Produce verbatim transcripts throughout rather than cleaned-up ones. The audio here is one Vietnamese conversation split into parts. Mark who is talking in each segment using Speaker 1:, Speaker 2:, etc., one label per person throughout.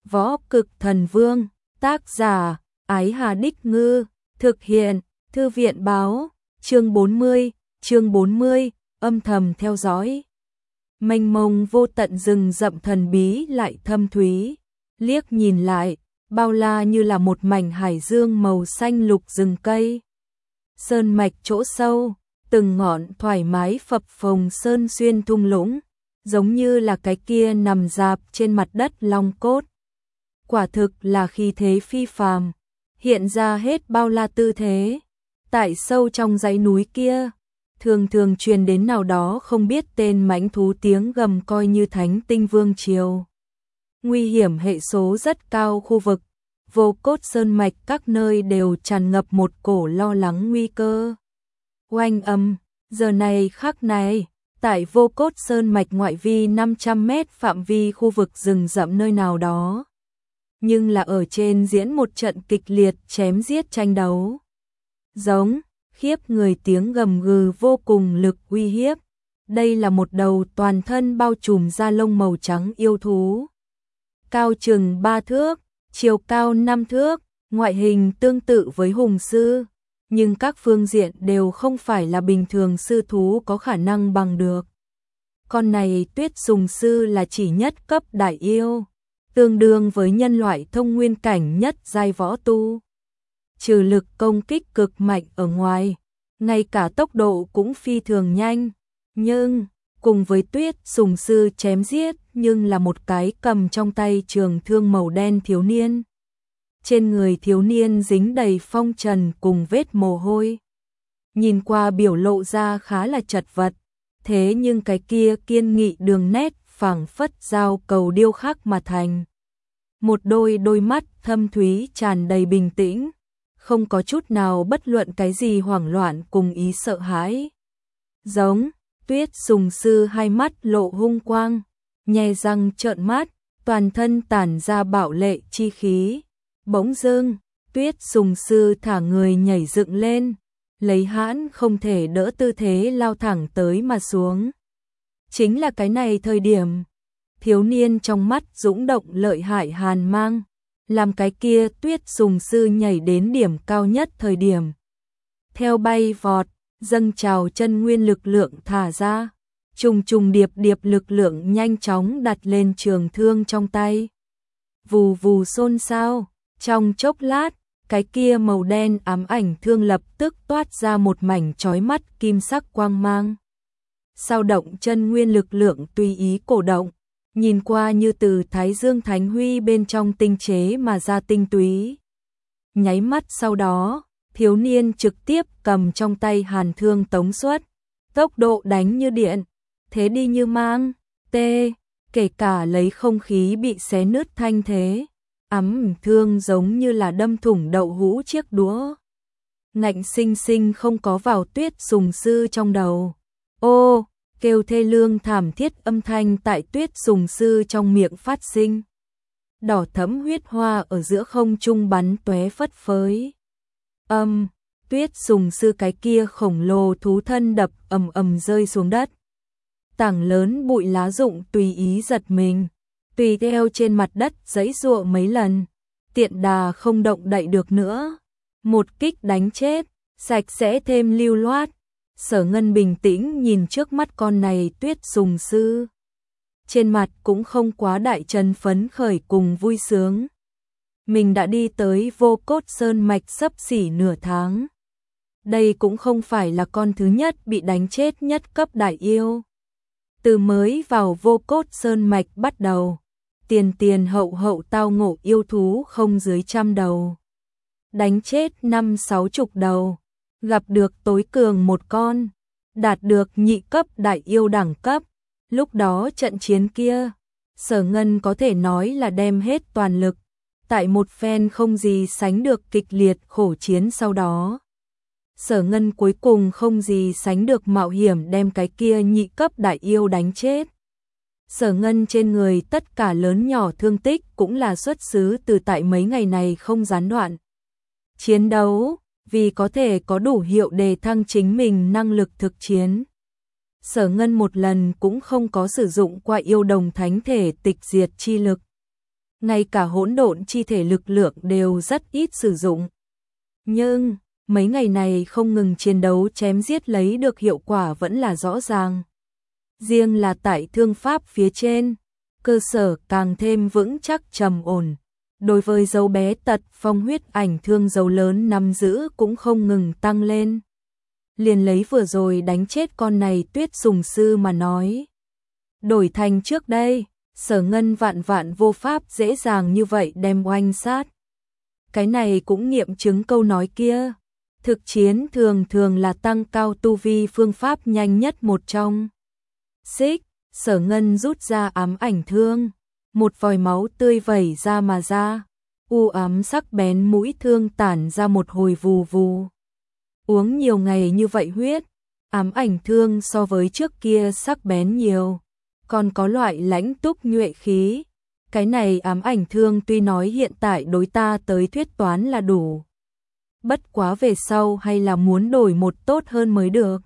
Speaker 1: Võ Cực Thần Vương, tác giả, Ái Hà Đích Ngư, thực hiện, Thư viện báo, chương bốn mươi, chương bốn mươi, âm thầm theo dõi. Mênh mông vô tận rừng rậm thần bí lại thâm thúy, liếc nhìn lại, bao la như là một mảnh hải dương màu xanh lục rừng cây. Sơn mạch chỗ sâu, từng ngọn thoải mái phập phồng sơn xuyên thung lũng, giống như là cái kia nằm rạp trên mặt đất long cốt. Quả thực là khí thế phi phàm, hiện ra hết bao la tư thế. Tại sâu trong dãy núi kia, thường thường truyền đến nào đó không biết tên mãnh thú tiếng gầm coi như thánh tinh vương triều. Nguy hiểm hệ số rất cao, khu vực Vô Cốt Sơn mạch các nơi đều tràn ngập một cổ lo lắng nguy cơ. Oanh âm, giờ này khắc này, tại Vô Cốt Sơn mạch ngoại vi năm trăm mét phạm vi khu vực rừng rậm nơi nào đó, nhưng là ở trên diễn một trận kịch liệt chém giết tranh đấu. Giống, khiếp người tiếng gầm gừ vô cùng lực uy hiếp. Đây là một đầu toàn thân bao trùm da lông màu trắng yêu thú. Cao chừng ba thước, chiều cao năm thước, ngoại hình tương tự với hùng sư, nhưng các phương diện đều không phải là bình thường sư thú có khả năng bằng được. Con này Tuyết Sùng Sư là chỉ nhất cấp đại yêu, tương đương với nhân loại thông nguyên cảnh nhất giai võ tu. Trừ lực công kích cực mạnh ở ngoài, ngay cả tốc độ cũng phi thường nhanh, nhưng cùng với Tuyết Sùng Sư chém giết nhưng là một cái cầm trong tay trường thương màu đen thiếu niên. Trên người thiếu niên dính đầy phong trần cùng vết mồ hôi. Nhìn qua biểu lộ ra khá là chật vật, thế nhưng cái kia kiên nghị đường nét phảng phất dao cầu điêu khắc mà thành. Một đôi đôi mắt thâm thúy tràn đầy bình tĩnh, không có chút nào bất luận cái gì hoảng loạn cùng ý sợ hãi. Giống, Tuyết Sùng Sư hai mắt lộ hung quang, nhe răng trợn mắt, toàn thân tản ra bạo lệ chi khí. Bỗng dưng, Tuyết Sùng Sư thả người nhảy dựng lên, lấy hãn không thể đỡ tư thế lao thẳng tới mà xuống. Chính là cái này thời điểm, thiếu niên trong mắt dũng động lợi hại hàn mang, làm cái kia Tuyết Sùng Sư nhảy đến điểm cao nhất thời điểm. Theo bay vọt, dâng trào chân nguyên lực lượng thả ra, trùng trùng điệp điệp lực lượng nhanh chóng đặt lên trường thương trong tay. Vù vù xôn xao, trong chốc lát, cái kia màu đen ám ảnh thương lập tức toát ra một mảnh chói mắt kim sắc quang mang. Sao động chân nguyên lực lượng tùy ý cổ động, nhìn qua như từ Thái Dương Thánh Huy bên trong tinh chế mà ra tinh túy. Nháy mắt sau đó, thiếu niên trực tiếp cầm trong tay hàn thương tống xuất, tốc độ đánh như điện, thế đi như mang, tê, kể cả lấy không khí bị xé nứt thanh thế. Ấm thương giống như là đâm thủng đậu hũ chiếc đũa. Ngạnh sinh sinh không có vào Tuyết Sùng Sư trong đầu. Ô, kêu thê lương thảm thiết âm thanh tại Tuyết Sùng Sư trong miệng phát sinh. Đỏ thẫm huyết hoa ở giữa không trung bắn tóe phất phới. Âm, Tuyết Sùng Sư cái kia khổng lồ thú thân đập ầm ầm rơi xuống đất. Tảng lớn bụi lá rụng tùy ý giật mình, tùy theo trên mặt đất giãy giụa mấy lần, tiện đà không động đậy được nữa. Một kích đánh chết, sạch sẽ thêm lưu loát. Sở Ngân bình tĩnh nhìn trước mắt con này Tuyết Sùng Sư. Trên mặt cũng không quá đại trần phấn khởi cùng vui sướng. Mình đã đi tới Vô Cốt Sơn mạch xấp xỉ nửa tháng. Đây cũng không phải là con thứ nhất bị đánh chết nhất cấp đại yêu. Từ mới vào Vô Cốt Sơn mạch bắt đầu, tiền tiền hậu hậu tao ngộ yêu thú không dưới trăm đầu. Đánh chết năm sáu chục đầu, gặp được tối cường một con, đạt được nhị cấp đại yêu đẳng cấp. Lúc đó trận chiến kia, Sở Ngân có thể nói là đem hết toàn lực, tại một phen không gì sánh được kịch liệt khổ chiến sau đó. Sở Ngân cuối cùng không gì sánh được mạo hiểm đem cái kia nhị cấp đại yêu đánh chết. Sở Ngân trên người tất cả lớn nhỏ thương tích cũng là xuất xứ từ tại mấy ngày này không gián đoạn chiến đấu, vì có thể có đủ hiệu đề thăng chính mình năng lực thực chiến. Sở Ngân một lần cũng không có sử dụng qua yêu đồng thánh thể tịch diệt chi lực. ngay cả hỗn độn chi thể lực lượng đều rất ít sử dụng. Nhưng, mấy ngày này không ngừng chiến đấu chém giết lấy được hiệu quả vẫn là rõ ràng. Riêng là tại thương pháp phía trên, cơ sở càng thêm vững chắc trầm ổn. Đối với dấu bé tật phong huyết ảnh thương dấu lớn nắm giữ cũng không ngừng tăng lên. Liền lấy vừa rồi đánh chết con này Tuyết Sùng Sư mà nói. Đổi thành trước đây, Sở Ngân vạn vạn vô pháp dễ dàng như vậy đem oanh sát. Cái này cũng nghiệm chứng câu nói kia. Thực chiến thường thường là tăng cao tu vi phương pháp nhanh nhất một trong. Xích, Sở Ngân rút ra ám ảnh thương. Một vòi máu tươi vẩy ra mà ra. U ám sắc bén mũi thương tản ra một hồi vù vù. Uống nhiều ngày như vậy huyết, ám ảnh thương so với trước kia sắc bén nhiều. Còn có loại lãnh túc nhuệ khí. Cái này ám ảnh thương tuy nói hiện tại đối ta tới thuyết toán là đủ. Bất quá về sau hay là muốn đổi một tốt hơn mới được.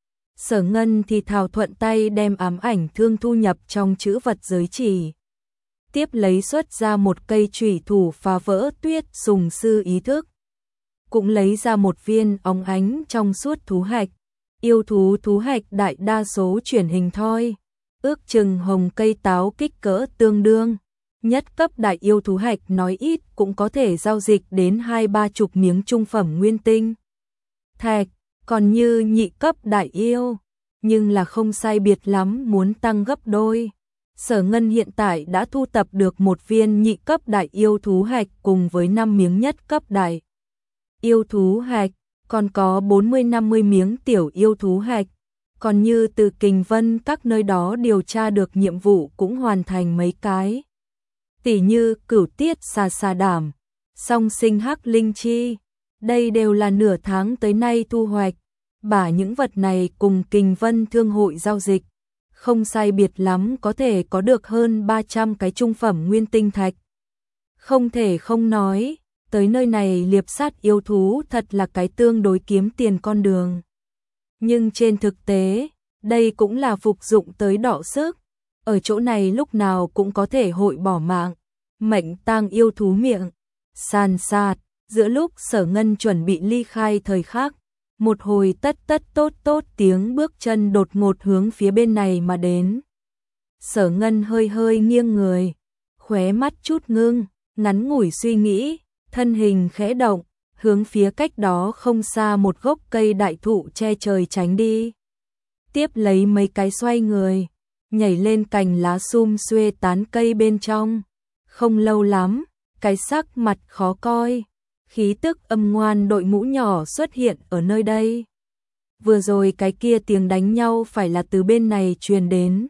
Speaker 1: Sở Ngân thì thào thuận tay đem ám ảnh thương thu nhập trong chữ vật giới chỉ. Tiếp lấy xuất ra một cây chủy thủ phá vỡ Tuyết Sùng Sư ý thức. Cũng lấy ra một viên óng ánh trong suốt thú hạch. Yêu thú thú hạch đại đa số chuyển hình thoi. Ước chừng hồng cây táo kích cỡ tương đương. Nhất cấp đại yêu thú hạch nói ít cũng có thể giao dịch đến hai ba chục miếng trung phẩm nguyên tinh. Thạch, còn như nhị cấp đại yêu, nhưng là không sai biệt lắm muốn tăng gấp đôi. Sở Ngân hiện tại đã thu tập được một viên nhị cấp đại yêu thú hạch cùng với năm miếng nhất cấp đại yêu thú hạch, còn có bốn mươi năm mươi miếng tiểu yêu thú hạch. Còn như từ Kình Vân các nơi đó điều tra được nhiệm vụ cũng hoàn thành mấy cái. Tỉ như cửu tiết xà xà đảm, song sinh hắc linh chi. Đây đều là nửa tháng tới nay thu hoạch. Bả những vật này cùng Kình Vân thương hội giao dịch. Không sai biệt lắm có thể có được hơn ba trăm cái trung phẩm nguyên tinh thạch. Không thể không nói, tới nơi này liệp sát yêu thú thật là cái tương đối kiếm tiền con đường. Nhưng trên thực tế, đây cũng là phục dụng tới đọ sức. Ở chỗ này lúc nào cũng có thể hội bỏ mạng. Mệnh tang yêu thú miệng. Sàn sạt, giữa lúc Sở Ngân chuẩn bị ly khai thời khắc. Một hồi tất tất tốt tốt tiếng bước chân đột ngột hướng phía bên này mà đến. Sở Ngân hơi hơi nghiêng người. Khóe mắt chút ngưng, ngắn ngủi suy nghĩ. Thân hình khẽ động. Hướng phía cách đó không xa một gốc cây đại thụ che trời tránh đi. Tiếp lấy mấy cái xoay người, nhảy lên cành lá sum xuê tán cây bên trong. Không lâu lắm, cái sắc mặt khó coi, khí tức âm ngoan đội mũ nhỏ xuất hiện ở nơi đây. Vừa rồi cái kia tiếng đánh nhau phải là từ bên này truyền đến.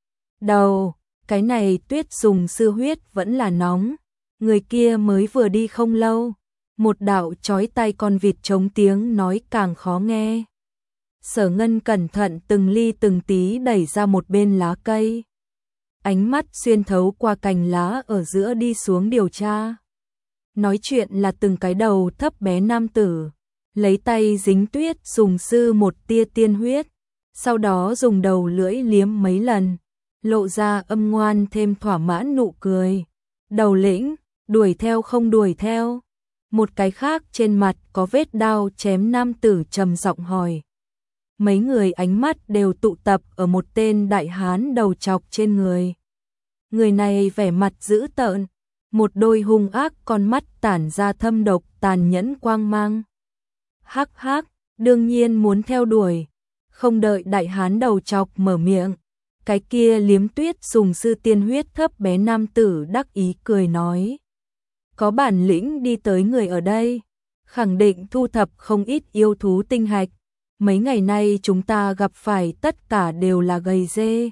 Speaker 1: Đầu, cái này Tuyết Sùng Sư huyết vẫn là nóng, người kia mới vừa đi không lâu. Một đạo chói tai con vịt trống tiếng nói càng khó nghe. Sở Ngân cẩn thận từng ly từng tí đẩy ra một bên lá cây. Ánh mắt xuyên thấu qua cành lá ở giữa đi xuống điều tra. Nói chuyện là từng cái đầu thấp bé nam tử. Lấy tay dính Tuyết Sùng Sư một tia tiên huyết. Sau đó dùng đầu lưỡi liếm mấy lần. Lộ ra âm ngoan thêm thỏa mãn nụ cười. Đầu lĩnh, đuổi theo không đuổi theo. Một cái khác trên mặt có vết đao chém nam tử trầm giọng hỏi. Mấy người ánh mắt đều tụ tập ở một tên đại hán đầu chọc trên người. Người này vẻ mặt dữ tợn, một đôi hung ác con mắt tản ra thâm độc tàn nhẫn quang mang. Hắc hắc, đương nhiên muốn theo đuổi. Không đợi đại hán đầu chọc mở miệng, cái kia liếm Tuyết Sùng Sư tiên huyết thấp bé nam tử đắc ý cười nói. Có bản lĩnh đi tới người ở đây, khẳng định thu thập không ít yêu thú tinh hạch. Mấy ngày nay chúng ta gặp phải tất cả đều là gầy dê.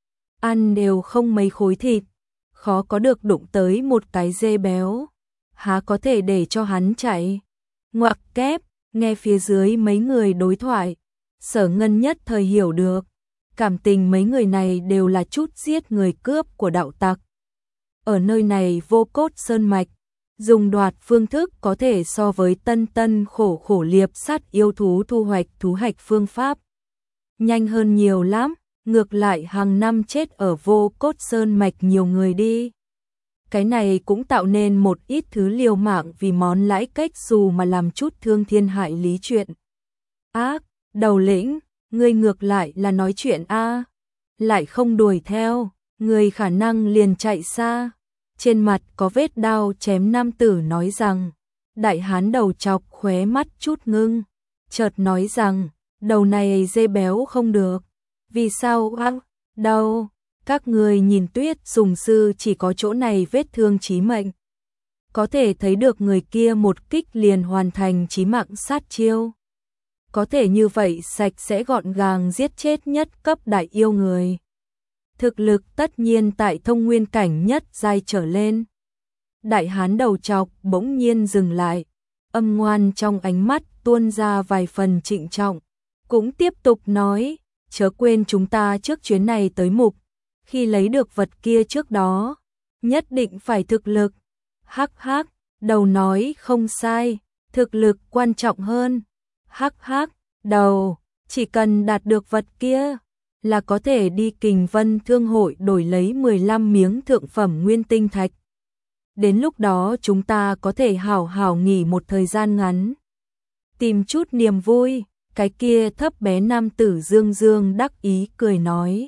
Speaker 1: Ăn đều không mấy khối thịt, khó có được đụng tới một cái dê béo. Há có thể để cho hắn chạy. Ngoặc kép, nghe phía dưới mấy người đối thoại. Sở Ngân nhất thời hiểu được. Cảm tình mấy người này đều là chút giết người cướp của đạo tặc. Ở nơi này Vô Cốt Sơn Mạch. Dùng đoạt phương thức có thể so với tân tân khổ khổ liệp sát yêu thú thu hoạch thú hạch phương pháp. Nhanh hơn nhiều lắm, ngược lại hàng năm chết ở Vô Cốt Sơn Mạch nhiều người đi. Cái này cũng tạo nên một ít thứ liều mạng vì món lãi cách dù mà làm chút thương thiên hại lý chuyện. Ác, đầu lĩnh, ngươi ngược lại là nói chuyện a, lại không đuổi theo, người khả năng liền chạy xa. Trên mặt có vết đao chém nam tử nói rằng, đại hán đầu chọc khóe mắt chút ngưng, chợt nói rằng, đầu này dê béo không được. Vì sao ác, đâu, các người nhìn Tuyết Dùng Sư chỉ có chỗ này vết thương chí mệnh. Có thể thấy được người kia một kích liền hoàn thành chí mạng sát chiêu. Có thể như vậy sạch sẽ gọn gàng giết chết nhất cấp đại yêu người. Thực lực tất nhiên tại thông nguyên cảnh nhất giai trở lên. Đại hán đầu chọc bỗng nhiên dừng lại, âm ngoan trong ánh mắt tuôn ra vài phần trịnh trọng, cũng tiếp tục nói, chớ quên chúng ta trước chuyến này tới mục, khi lấy được vật kia trước đó, nhất định phải thực lực. Hắc hắc, đầu nói không sai, thực lực quan trọng hơn. Hắc hắc, đầu, chỉ cần đạt được vật kia là có thể đi Kình Vân Thương hội đổi lấy mười lăm miếng thượng phẩm nguyên tinh thạch. Đến lúc đó chúng ta có thể hảo hảo nghỉ một thời gian ngắn, tìm chút niềm vui. Cái kia thấp bé nam tử dương dương đắc ý cười nói.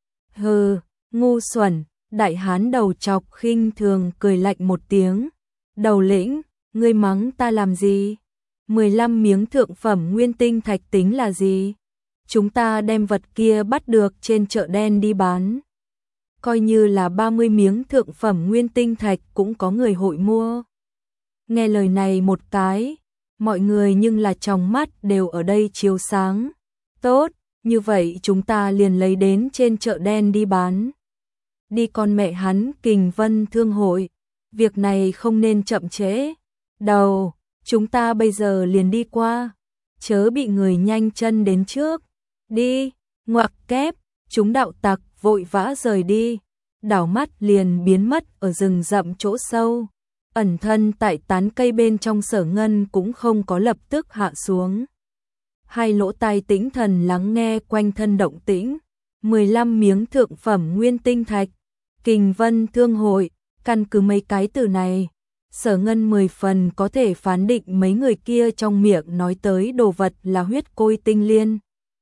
Speaker 1: Hừ, ngu xuẩn, đại hán đầu chọc khinh thường cười lạnh một tiếng. Đầu lĩnh, ngươi mắng ta làm gì? mười lăm miếng thượng phẩm nguyên tinh thạch tính là gì? Chúng ta đem vật kia bắt được trên chợ đen đi bán. Coi như là ba mươi miếng thượng phẩm nguyên tinh thạch cũng có người hội mua. Nghe lời này một cái, mọi người nhưng là trong mắt đều ở đây chiếu sáng. Tốt, như vậy chúng ta liền lấy đến trên chợ đen đi bán. Đi con mẹ hắn Kình Vân Thương hội, việc này không nên chậm trễ. Đầu, chúng ta bây giờ liền đi qua, chớ bị người nhanh chân đến trước. Đi, ngoặc kép, chúng đạo tặc vội vã rời đi, đảo mắt liền biến mất ở rừng rậm chỗ sâu. Ẩn thân tại tán cây bên trong Sở Ngân cũng không có lập tức hạ xuống. Hai lỗ tai tĩnh thần lắng nghe quanh thân động tĩnh. mười lăm miếng thượng phẩm nguyên tinh thạch, Kình Vân Thương hội, căn cứ mấy cái từ này, Sở Ngân mười phần có thể phán định mấy người kia trong miệng nói tới đồ vật là huyết côi tinh liên.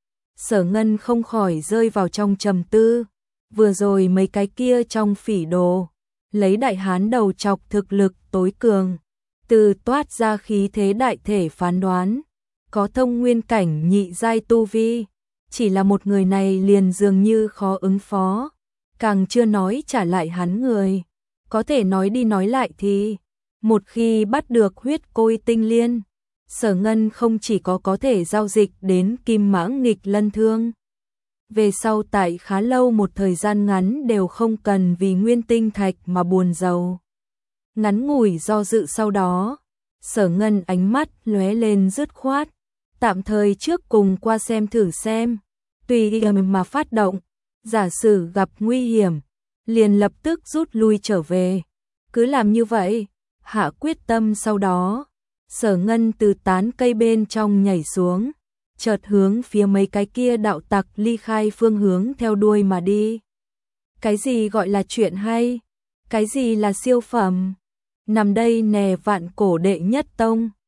Speaker 1: Sở Ngân không khỏi rơi vào trong trầm tư, vừa rồi mấy cái kia trong phỉ đồ, lấy đại hán đầu chọc thực lực tối cường, từ toát ra khí thế đại thể phán đoán, có thông nguyên cảnh nhị giai tu vi, chỉ là một người này liền dường như khó ứng phó, càng chưa nói trả lại hắn người, có thể nói đi nói lại thì, một khi bắt được huyết côi tinh liên, Sở Ngân không chỉ có có thể giao dịch đến Kim Mãng Nghịch Lân Thương. Về sau tại khá lâu một thời gian ngắn đều không cần vì nguyên tinh thạch mà buồn rầu. Ngắn ngủi do dự sau đó, Sở Ngân ánh mắt lóe lên dứt khoát, tạm thời trước cùng qua xem thử xem, tùy ý mà phát động, giả sử gặp nguy hiểm, liền lập tức rút lui trở về. Cứ làm như vậy, hạ quyết tâm sau đó, Sở Ngân từ tán cây bên trong nhảy xuống, chợt hướng phía mấy cái kia đạo tặc ly khai phương hướng theo đuôi mà đi. Cái gì gọi là chuyện hay? Cái gì là siêu phẩm? Nằm đây nè vạn cổ đệ nhất tông,